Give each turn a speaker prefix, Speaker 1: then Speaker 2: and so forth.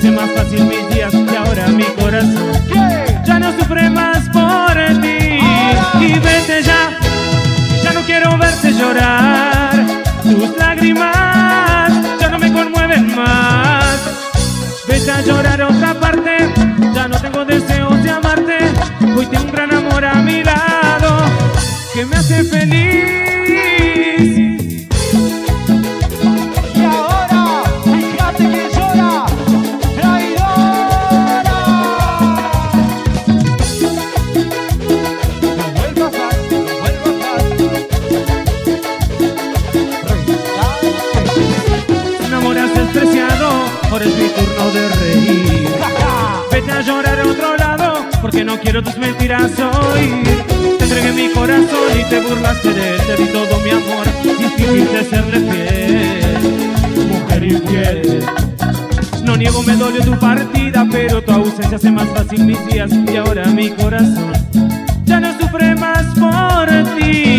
Speaker 1: hace más fácil mis días y ahora mi corazón ya no sufre más por ti. Y vete ya, ya no quiero verte llorar. Tus lágrimas ya no me conmueven más. Vete a llorar a otra parte, ya no tengo deseos de amarte. Hoy tengo un gran amor a mi lado que me hace feliz.
Speaker 2: Y ahora, fíjate que llora, traidora. No vuelvas más, no vuelvas más.
Speaker 1: Tu amor has despreciado, ahora es mi turno de reír. Vete a llorar a otro lado, porque no quiero tus mentiras oír. Te entregué mi corazón y te burlaste de él. Te di todo mi amor y fingiste serle fiel. Mujer infiel. No niego, me dolió tu partida, pero tu ausencia hace más fácil mis días y ahora mi corazón ya no sufre más por ti.